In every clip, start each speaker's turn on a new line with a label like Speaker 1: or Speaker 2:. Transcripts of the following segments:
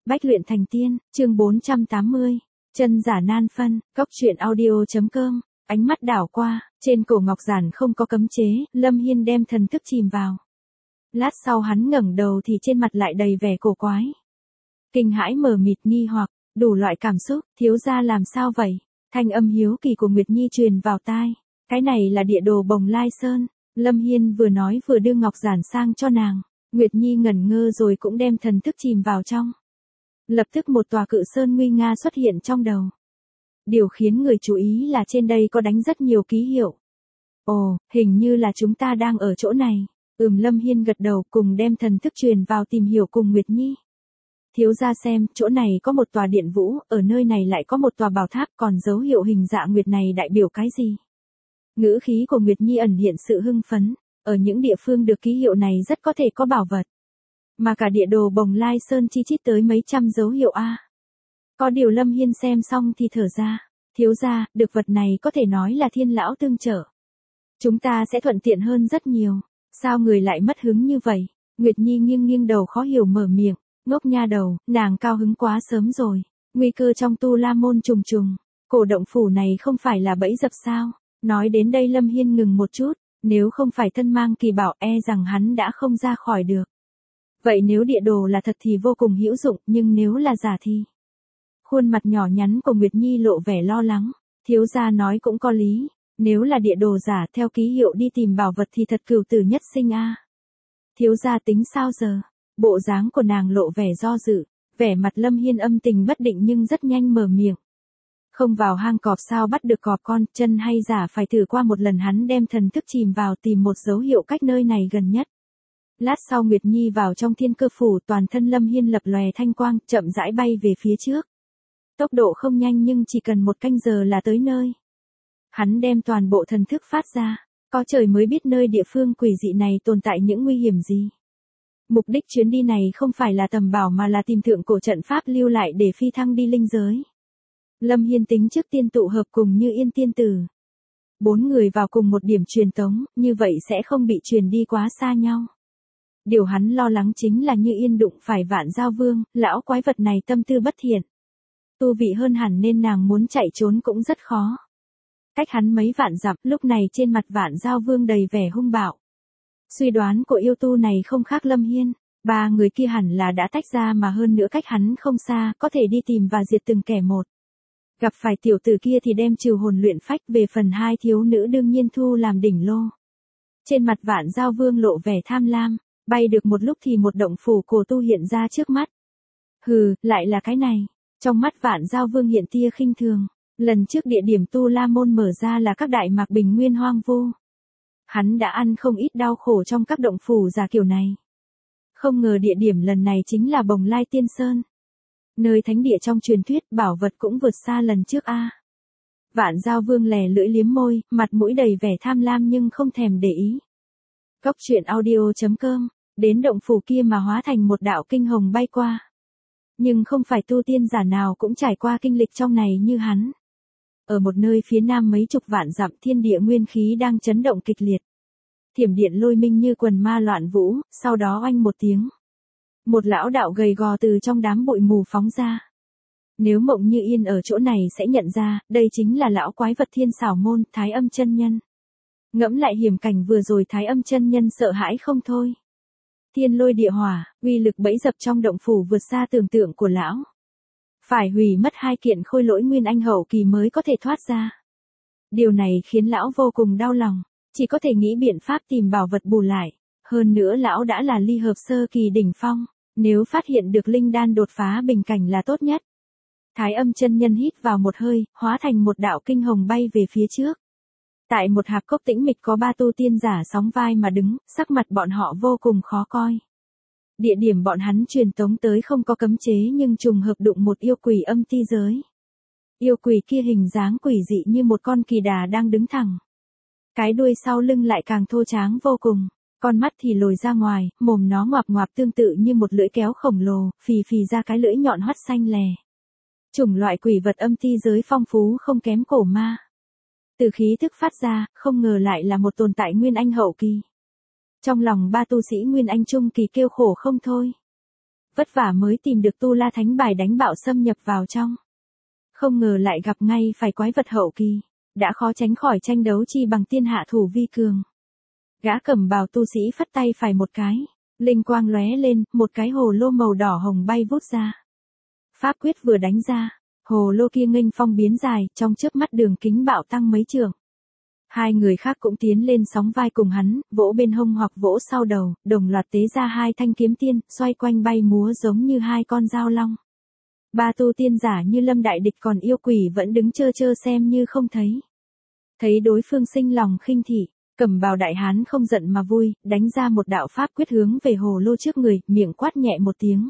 Speaker 1: Bách luyện thành tiên, chương 480. Chân giả nan phân, Cốc truyện audio.com. Ánh mắt đảo qua, trên cổ ngọc giản không có cấm chế, Lâm Hiên đem thần thức chìm vào. Lát sau hắn ngẩng đầu thì trên mặt lại đầy vẻ cổ quái. Kinh hãi mờ mịt nghi hoặc, đủ loại cảm xúc, thiếu gia làm sao vậy? Thanh âm hiếu kỳ của Nguyệt Nhi truyền vào tai. Cái này là địa đồ Bồng Lai Sơn. Lâm Hiên vừa nói vừa đưa ngọc giản sang cho nàng. Nguyệt Nhi ngẩn ngơ rồi cũng đem thần thức chìm vào trong. Lập tức một tòa cự sơn nguy nga xuất hiện trong đầu. Điều khiến người chú ý là trên đây có đánh rất nhiều ký hiệu. Ồ, hình như là chúng ta đang ở chỗ này. Lâm Hiên gật đầu cùng đem thần thức truyền vào tìm hiểu cùng Nguyệt Nhi. Thiếu gia xem, chỗ này có một tòa điện vũ, ở nơi này lại có một tòa bảo tháp, còn dấu hiệu hình dạ nguyệt này đại biểu cái gì? Ngữ khí của Nguyệt Nhi ẩn hiện sự hưng phấn, ở những địa phương được ký hiệu này rất có thể có bảo vật. Mà cả địa đồ Bồng Lai Sơn chi chít tới mấy trăm dấu hiệu a. Có điều Lâm Hiên xem xong thì thở ra, thiếu gia, được vật này có thể nói là thiên lão tương trợ. Chúng ta sẽ thuận tiện hơn rất nhiều, sao người lại mất hứng như vậy? Nguyệt Nhi nghiêng nghiêng đầu khó hiểu mở miệng, ngốc nha đầu, nàng cao hứng quá sớm rồi, nguy cơ trong Tu La Môn trùng trùng, cổ động phủ này không phải là bẫy dập sao? Nói đến đây Lâm Hiên ngừng một chút, nếu không phải thân mang kỳ bảo rằng hắn đã không ra khỏi được. Vậy nếu địa đồ là thật thì vô cùng hữu dụng, nhưng nếu là giả thì... Khuôn mặt nhỏ nhắn của Nguyệt Nhi lộ vẻ lo lắng, thiếu gia nói cũng có lý, nếu là địa đồ giả theo ký hiệu đi tìm bảo vật thì thật cửu tử nhất sinh a. Thiếu gia tính sao giờ? Bộ dáng của nàng lộ vẻ do dự, vẻ mặt Lâm Hiên âm tình bất định nhưng rất nhanh mở miệng. Không vào hang cọp sao bắt được cọp con, chân hay giả phải thử qua một lần. Hắn đem thần thức chìm vào tìm một dấu hiệu cách nơi này gần nhất. Lát sau Nguyệt Nhi vào trong thiên cơ phủ, toàn thân Lâm Hiên lập lòe thanh quang, chậm rãi bay về phía trước. Tốc độ không nhanh nhưng chỉ cần 1 canh giờ là tới nơi. Hắn đem toàn bộ thần thức phát ra, có trời mới biết nơi địa phương quỷ dị này tồn tại những nguy hiểm gì. Mục đích chuyến đi này không phải là tầm bảo mà là tìm thượng cổ trận pháp lưu lại để phi thăng đi linh giới. Lâm Hiên tính trước tiên tụ hợp cùng Như Yên tiên tử. 4 người vào cùng một điểm truyền tống, như vậy sẽ không bị truyền đi quá xa nhau. Điều hắn lo lắng chính là Như Yên đụng phải Vạn Giao Vương, lão quái vật này tâm tư bất thiện. Tu vị hơn hẳn nên nàng muốn chạy trốn cũng rất khó. Cách hắn mấy vạn dặm, lúc này trên mặt Vạn Giao Vương đầy vẻ hung bạo. Suy đoán của yêu tu này không khác Lâm Hiên, 3 người kia hẳn là đã tách ra mà hơn nữa cách hắn không xa, có thể đi tìm và diệt từng kẻ một. Gặp phải tiểu tử kia thì đem trừ hồn luyện phách, về phần 2 thiếu nữ đương nhiên thu làm đỉnh lô. Trên mặt Vạn Giao Vương lộ vẻ tham lam, bay được một lúc thì một động phủ cổ tu hiện ra trước mắt. Hừ, lại là cái này. Trong mắt Vạn Giao Vương hiện tia khinh thường, lần trước địa điểm Tu La Môn mở ra là các đại mạc bình nguyên hoang vu. Hắn đã ăn không ít đau khổ trong các động phủ giả kiểu này. Không ngờ địa điểm lần này chính là Bồng Lai Tiên Sơn. Nơi thánh địa trong truyền thuyết, bảo vật cũng vượt xa lần trước a. Vạn Giao Vương lè lưỡi liếm môi, mặt mũi đầy vẻ tham lam nhưng không thèm để ý. Cốc truyện audio.com, đến động phủ kia mà hóa thành một đạo kinh hồng bay qua. Nhưng không phải tu tiên giả nào cũng trải qua kinh lịch trong này như hắn. Ở một nơi phía nam mấy chục vạn dặm, thiên địa nguyên khí đang chấn động kịch liệt. Thiểm điện lôi minh như quần ma loạn vũ, sau đó oanh một tiếng. Một lão đạo gầy gò từ trong đám bụi mù phóng ra. Nếu Mộng Như Yên ở chỗ này sẽ nhận ra, đây chính là lão quái vật Thiên Xảo Môn, Thái Âm chân nhân. Ngẫm lại hiểm cảnh vừa rồi, Thái Âm chân nhân sợ hãi không thôi. Thiên lôi địa hỏa, uy lực bẫy dập trong động phủ vượt xa tưởng tượng của lão. Phải hủy mất 2 kiện khôi lỗi nguyên anh hậu kỳ mới có thể thoát ra. Điều này khiến lão vô cùng đau lòng, chỉ có thể nghĩ biện pháp tìm bảo vật bù lại. Hơn nữa lão đã là ly hợp sơ kỳ đỉnh phong, nếu phát hiện được linh đan đột phá bình cảnh là tốt nhất. Thái Âm chân nhân hít vào một hơi, hóa thành một đạo kinh hồng bay về phía trước. Tại một hạp cốc tĩnh mịch có 3 tu tiên giả sóng vai mà đứng, sắc mặt bọn họ vô cùng khó coi. Địa điểm bọn hắn truyền tống tới không có cấm chế nhưng trùng hợp đụng một yêu quỷ âm ti giới. Yêu quỷ kia hình dáng quỷ dị như một con kỳ đà đang đứng thẳng. Cái đuôi sau lưng lại càng thô tráng vô cùng, con mắt thì lồi ra ngoài, mồm nó ngoạp ngoạp tương tự như một lưỡi kéo khổng lồ, phì phì ra cái lưỡi nhọn hoắt xanh lè. Chủng loại quỷ vật âm ti giới phong phú không kém cổ ma. Từ khí thức phát ra, không ngờ lại là một tồn tại nguyên anh hậu kỳ. Trong lòng 3 tu sĩ nguyên anh trung kỳ kêu khổ không thôi. vất vả mới tìm được Tu La Thánh bài đánh bạo xâm nhập vào trong. Không ngờ lại gặp ngay phải quái vật hậu kỳ, đã khó tránh khỏi tranh đấu chi bằng tiên hạ thủ vi cường. Gã cẩm bào tu sĩ phất tay phải một cái, linh quang lóe lên, một cái hồ lô màu đỏ hồng bay vút ra. Pháp quyết vừa đánh ra, hồ lô kia nghênh phong biến dài, trong chớp mắt đường kính bạo tăng mấy trượng. Hai người khác cũng tiến lên sóng vai cùng hắn, vỗ bên hông hoặc vỗ sau đầu, đồng loạt tế ra hai thanh kiếm tiên, xoay quanh bay múa giống như hai con dao long. Ba tu tiên giả như lâm đại địch còn yêu quỷ vẫn đứng chơ chơ xem như không thấy. Thấy đối phương sinh lòng khinh thị, cẩm bào đại hán không giận mà vui, đánh ra một đạo pháp quyết hướng về hồ lô trước người, miệng quát nhẹ một tiếng.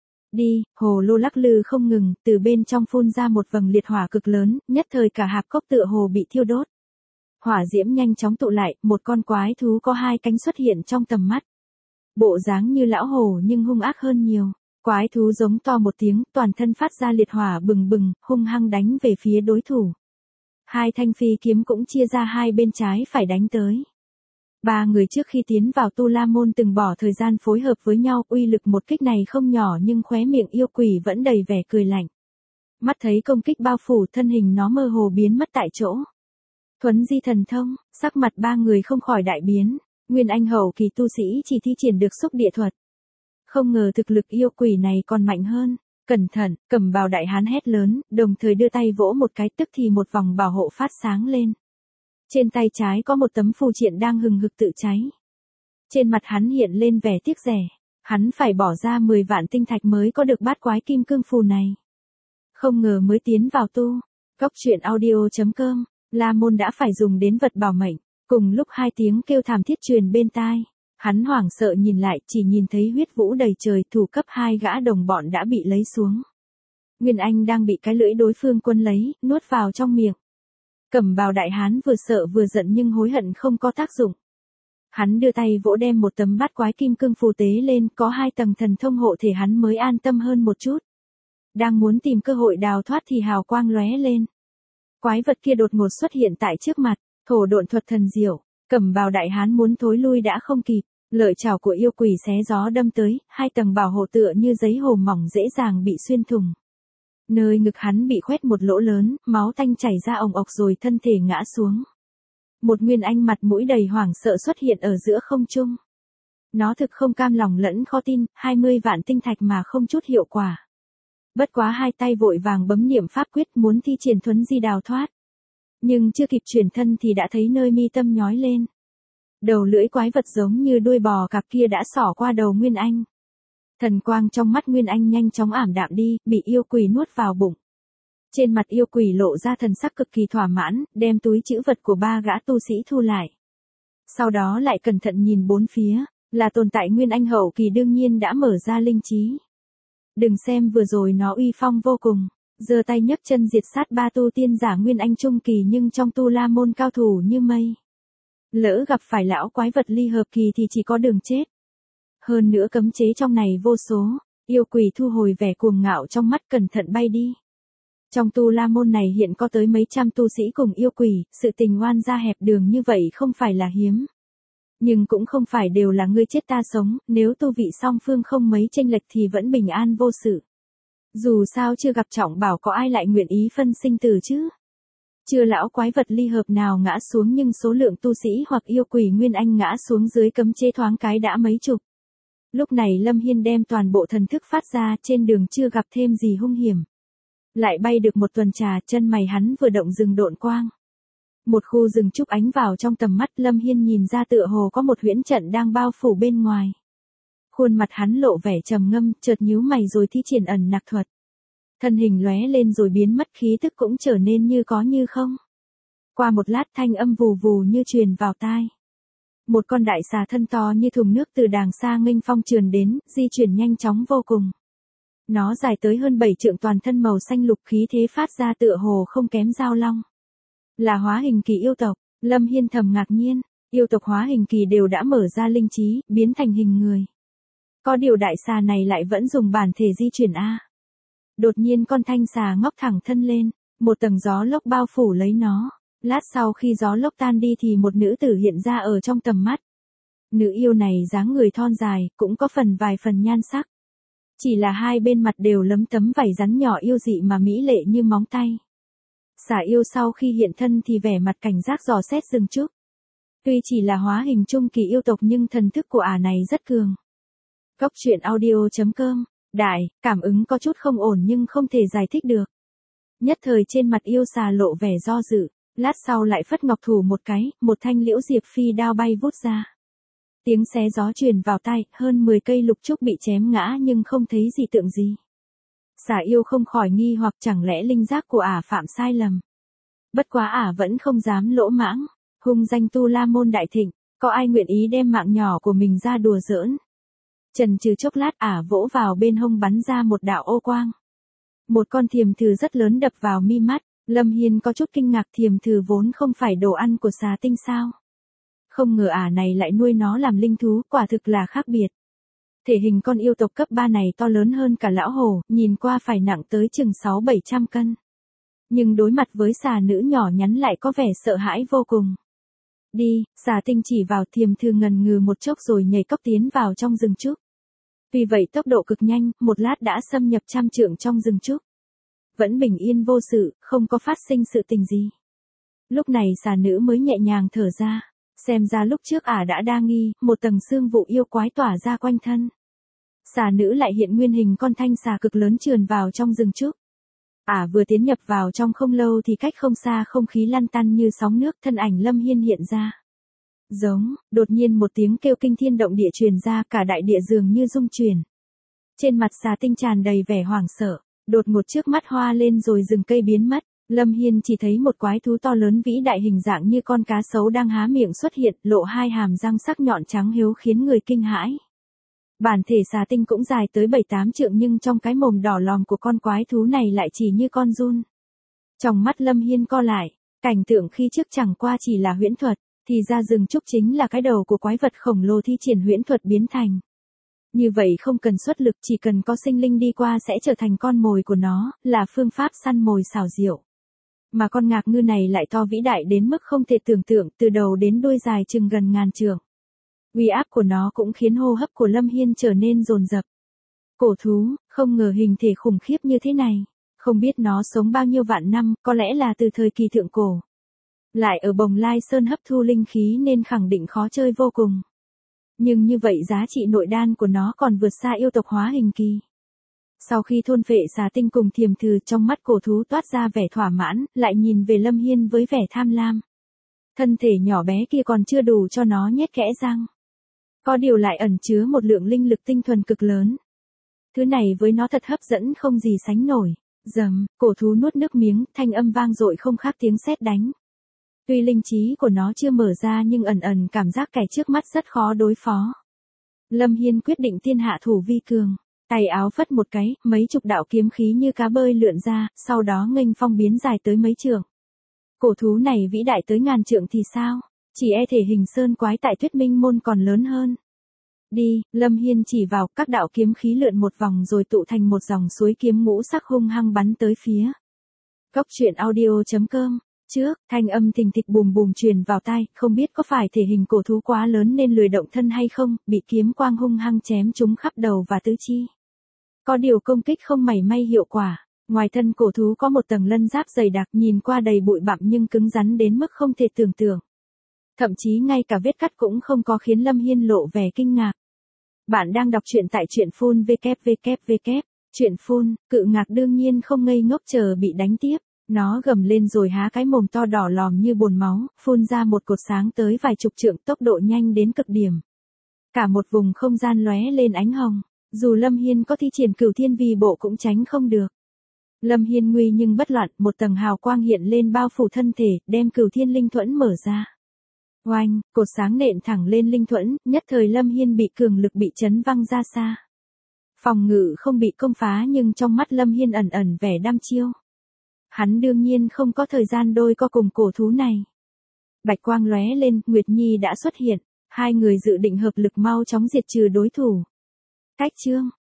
Speaker 1: Đi, hồ lô lắc lư không ngừng, từ bên trong phun ra một vầng liệt hỏa cực lớn, nhất thời cả hạp cốc tựa hồ bị thiêu đốt. Hỏa diễm nhanh chóng tụ lại, một con quái thú có hai cánh xuất hiện trong tầm mắt. Bộ dáng như lão hổ nhưng hung ác hơn nhiều. Quái thú giống to một tiếng, toàn thân phát ra liệt hỏa bừng bừng, hung hăng đánh về phía đối thủ. Hai thanh phi kiếm cũng chia ra hai bên trái phải đánh tới. Ba người trước khi tiến vào Tu La Môn từng bỏ thời gian phối hợp với nhau, uy lực một kích này không nhỏ nhưng khóe miệng yêu quỷ vẫn đầy vẻ cười lạnh. Mắt thấy công kích bao phủ, thân hình nó mơ hồ biến mất tại chỗ. Thuấn di thần thông, sắc mặt ba người không khỏi đại biến, Nguyên Anh hậu kỳ tu sĩ chỉ thi triển được xúc địa thuật. Không ngờ thực lực yêu quỷ này còn mạnh hơn. Cẩn thận, cẩm bào đại hán hét lớn, đồng thời đưa tay vỗ một cái, tức thì một vòng bảo hộ phát sáng lên. Trên tay trái có một tấm phù triện đang hừng hực tự cháy. Trên mặt hắn hiện lên vẻ tiếc rẻ, hắn phải bỏ ra 10 vạn tinh thạch mới có được bát quái kim cương phù này. Không ngờ mới tiến vào tu. Cốc truyện audio.com, La Môn đã phải dùng đến vật bảo mệnh, cùng lúc hai tiếng kêu thảm thiết truyền bên tai. Hắn hoảng sợ nhìn lại, chỉ nhìn thấy huyết vũ đầy trời, thủ cấp hai gã đồng bọn đã bị lấy xuống. Nguyên Anh đang bị cái lưỡi đối phương quân lấy, nuốt vào trong miệng. Cẩm bào đại hán vừa sợ vừa giận nhưng hối hận không có tác dụng. Hắn đưa tay vỗ đem một tấm bát quái kim cương phù tế lên, có hai tầng thần thông hộ thể hắn mới an tâm hơn một chút. Đang muốn tìm cơ hội đào thoát thì hào quang lóe lên. Quái vật kia đột ngột xuất hiện tại trước mặt, thổ độn thuật thần diệu, cẩm bào đại hán muốn thối lui đã không kịp. Lợi chảo của yêu quỷ xé gió đâm tới, hai tầng bảo hộ tựa như giấy hồ mỏng dễ dàng bị xuyên thủng. Nơi ngực hắn bị khoét một lỗ lớn, máu tanh chảy ra ồng ộc rồi thân thể ngã xuống. Một Nguyên Anh mặt mũi đầy hoảng sợ xuất hiện ở giữa không trung. Nó thực không cam lòng lẫn khó tin, 20 vạn tinh thạch mà không chút hiệu quả. Bất quá hai tay vội vàng bấm niệm pháp quyết muốn thi triển thuấn di đào thoát. Nhưng chưa kịp chuyển thân thì đã thấy nơi mi tâm nhói lên. Đầu lưỡi quái vật giống như đuôi bò cạp kia đã xỏ qua đầu Nguyên Anh. Thần quang trong mắt Nguyên Anh nhanh chóng ảm đạm đi, bị yêu quỷ nuốt vào bụng. Trên mặt yêu quỷ lộ ra thần sắc cực kỳ thỏa mãn, đem túi trữ vật của ba gã tu sĩ thu lại. Sau đó lại cẩn thận nhìn bốn phía, là tồn tại Nguyên Anh hậu kỳ đương nhiên đã mở ra linh trí. Đừng xem vừa rồi nó uy phong vô cùng, giơ tay nhấc chân diệt sát ba tu tiên giả Nguyên Anh trung kỳ nhưng trong Tu La Môn cao thủ như mây. Lỡ gặp phải lão quái vật ly hợp kỳ thì chỉ có đường chết. Hơn nữa cấm chế trong này vô số, yêu quỷ thu hồi vẻ cuồng ngạo trong mắt cẩn thận bay đi. Trong Tu La Môn này hiện có tới mấy trăm tu sĩ cùng yêu quỷ, sự tình oan gia hẹp đường như vậy không phải là hiếm. Nhưng cũng không phải đều là ngươi chết ta sống, nếu tu vị song phương không mấy chênh lệch thì vẫn bình an vô sự. Dù sao chưa gặp trọng bảo có ai lại nguyện ý phân sinh tử chứ. Chưa lão quái vật ly hợp nào ngã xuống nhưng số lượng tu sĩ hoặc yêu quỷ Nguyên Anh ngã xuống dưới cấm chế thoáng cái đã mấy chục. Lúc này Lâm Hiên đem toàn bộ thần thức phát ra, trên đường chưa gặp thêm gì hung hiểm. Lại bay được một tuần trà, chân mày hắn vừa động rừng độn quang. Một khu rừng trúc ánh vào trong tầm mắt, Lâm Hiên nhìn ra tựa hồ có một huyễn trận đang bao phủ bên ngoài. Khuôn mặt hắn lộ vẻ trầm ngâm, chợt nhíu mày rồi thi triển ẩn nặc thuật. Thân hình lóe lên rồi biến mất, khí tức cũng trở nên như có như không. Qua một lát thanh âm vù vù như truyền vào tai. Một con đại xà thân to như thùng nước từ đàng xa nghênh phong trườn đến, di chuyển nhanh chóng vô cùng. Nó dài tới hơn 7 trượng, toàn thân màu xanh lục, khí thế phát ra tựa hồ không kém dao long. Là hóa hình kỳ yêu tộc, Lâm Hiên thầm ngạc nhiên, yêu tộc hóa hình kỳ đều đã mở ra linh trí, biến thành hình người. Có điều đại xà này lại vẫn dùng bản thể di chuyển a. Đột nhiên con thanh xà ngóc thẳng thân lên, một tầng gió lốc bao phủ lấy nó. Lát sau khi gió lốc tan đi thì một nữ tử hiện ra ở trong tầm mắt. Nữ yêu này dáng người thon dài, cũng có vài phần nhan sắc. Chỉ là hai bên mặt đều lấm tấm vảy rắn nhỏ yêu dị mà mỹ lệ như móng tay. Xà yêu sau khi hiện thân thì vẻ mặt cảnh giác dò xét rừng trúc. Tuy chỉ là hóa hình trung kỳ yêu tộc nhưng thần thức của ả này rất cường. Cốc truyện audio.com. Đại, cảm ứng có chút không ổn nhưng không thể giải thích được. Nhất thời trên mặt yêu xà lộ vẻ do dự, lát sau lại phất ngọc thủ một cái, một thanh liễu diệp phi đao bay vút ra. Tiếng xé gió truyền vào tai, hơn 10 cây lục trúc bị chém ngã nhưng không thấy gì tượng gì. Xà yêu không khỏi nghi hoặc chẳng lẽ linh giác của ả phạm sai lầm. Bất quá ả vẫn không dám lỗ mãng, hung danh Tu La Môn đại thịnh, có ai nguyện ý đem mạng nhỏ của mình ra đùa giỡn. Chần chừ chốc lát ả vỗ vào bên hông bắn ra một đạo ô quang. Một con thiềm thử rất lớn đập vào mi mắt, Lâm Hiên có chút kinh ngạc, thiềm thử vốn không phải đồ ăn của xà tinh sao. Không ngờ ả này lại nuôi nó làm linh thú, quả thực là khác biệt. Thể hình con yêu tộc cấp 3 này to lớn hơn cả lão hổ, nhìn qua phải nặng tới chừng 600-700 cân. Nhưng đối mặt với xà nữ nhỏ nhắn lại có vẻ sợ hãi vô cùng. Đi, xà tinh chỉ vào, thiềm thử ngần ngừ một chốc rồi nhảy cóc tiến vào trong rừng trúc. Vì vậy tốc độ cực nhanh, một lát đã xâm nhập 100 trượng trong rừng trúc. Vẫn bình yên vô sự, không có phát sinh sự tình gì. Lúc này xà nữ mới nhẹ nhàng thở ra, xem ra lúc trước ả đã đa nghi, một tầng xương vụ yêu quái tỏa ra quanh thân. Xà nữ lại hiện nguyên hình con thanh xà cực lớn trườn vào trong rừng trúc. Ả vừa tiến nhập vào trong không lâu thì cách không xa không khí lăn tăn như sóng nước, thân ảnh Lâm Hiên hiện ra. Giống, đột nhiên một tiếng kêu kinh thiên động địa truyền ra, cả đại địa dường như rung chuyển. Trên mặt xà tinh tràn đầy vẻ hoảng sợ, đột ngột trước mắt hoa lên rồi rừng cây biến mất. Lâm Hiên chỉ thấy một quái thú to lớn vĩ đại hình dạng như con cá sấu đang há miệng xuất hiện, lộ hai hàm răng sắc nhọn trắng hiếu khiến người kinh hãi. Bản thể xà tinh cũng dài tới 7-8 trượng nhưng trong cái mồm đỏ lòm của con quái thú này lại chỉ như con giun. Trong mắt Lâm Hiên co lại, cảnh tượng khi trước chẳng qua chỉ là huyễn thuật, thì ra rừng trúc chính là cái đầu của quái vật khổng lồ thi triển huyễn thuật biến thành. Như vậy không cần xuất lực, chỉ cần có sinh linh đi qua sẽ trở thành con mồi của nó, là phương pháp săn mồi xảo diệu. Mà con ngạc ngư này lại to vĩ đại đến mức không thể tưởng tượng, từ đầu đến đuôi dài chừng gần ngàn trượng. Uy áp của nó cũng khiến hô hấp của Lâm Hiên trở nên dồn dập. Cổ thú, không ngờ hình thể khủng khiếp như thế này. Không biết nó sống bao nhiêu vạn năm, có lẽ là từ thời kỳ thượng cổ. Lại ở Bồng Lai Sơn hấp thu linh khí nên khẳng định khó chơi vô cùng. Nhưng như vậy giá trị nội đan của nó còn vượt xa yêu tộc hóa hình kỳ. Sau khi thôn phệ xà tinh cùng thiềm thử, trong mắt cổ thú toát ra vẻ thỏa mãn, lại nhìn về Lâm Hiên với vẻ tham lam. Thân thể nhỏ bé kia còn chưa đủ cho nó nhét kẽ răng. Có điều lại ẩn chứa một lượng linh lực tinh thuần cực lớn. Thứ này với nó thật hấp dẫn không gì sánh nổi. Dầm, cổ thú nuốt nước miếng, thanh âm vang dội không khác tiếng sét đánh. Tuy linh trí của nó chưa mở ra nhưng ẩn ẩn cảm giác kẻ trước mắt rất khó đối phó. Lâm Hiên quyết định tiên hạ thủ vi cường. Tay áo phất một cái, mấy chục đạo kiếm khí như cá bơi lượn ra, sau đó nghênh phong biến dài tới mấy trượng. Cổ thú này vĩ đại tới ngàn trượng thì sao? Chỉ e thể hình sơn quái tại Tuyết Minh Môn còn lớn hơn. Đi, Lâm Hiên chỉ vào, các đạo kiếm khí lượn một vòng rồi tụ thành một dòng suối kiếm ngũ sắc hung hăng bắn tới phía. Cốc truyện audio.com. Trước, thanh âm thình thịch bùm bùm truyền vào tai, không biết có phải thể hình cổ thú quá lớn nên lười động thân hay không, bị kiếm quang hung hăng chém trúng khắp đầu và tứ chi. Có điều công kích không mảy may hiệu quả, ngoài thân cổ thú có một tầng lân giáp dày đặc nhìn qua đầy bụi bặm nhưng cứng rắn đến mức không thể tưởng tượng. Thậm chí ngay cả vết cắt cũng không có khiến Lâm Hiên lộ vẻ kinh ngạc. Bạn đang đọc truyện tại truyện phun www. Truyện phun, cự ngạc đương nhiên không ngây ngốc chờ bị đánh tiếp. Nó gầm lên rồi há cái mồm to đỏ lòm như bồn máu, phun ra một cột sáng tới vài chục trượng, tốc độ nhanh đến cực điểm. Cả một vùng không gian lóe lên ánh hồng, dù Lâm Hiên có thi triển Cửu Thiên Vi Bộ cũng tránh không được. Lâm Hiên nguy nhưng bất loạn, một tầng hào quang hiện lên bao phủ thân thể, đem Cửu Thiên Linh Thuẫn mở ra. Oanh, cột sáng nện thẳng lên linh thuẫn, nhất thời Lâm Hiên bị cường lực bị chấn văng ra xa. Phòng ngự không bị công phá nhưng trong mắt Lâm Hiên ẩn ẩn vẻ đăm chiêu. Hắn đương nhiên không có thời gian đôi co cùng cổ thú này. Bạch quang lóe lên, Nguyệt Nhi đã xuất hiện, hai người dự định hợp lực mau chóng diệt trừ đối thủ. Cách chương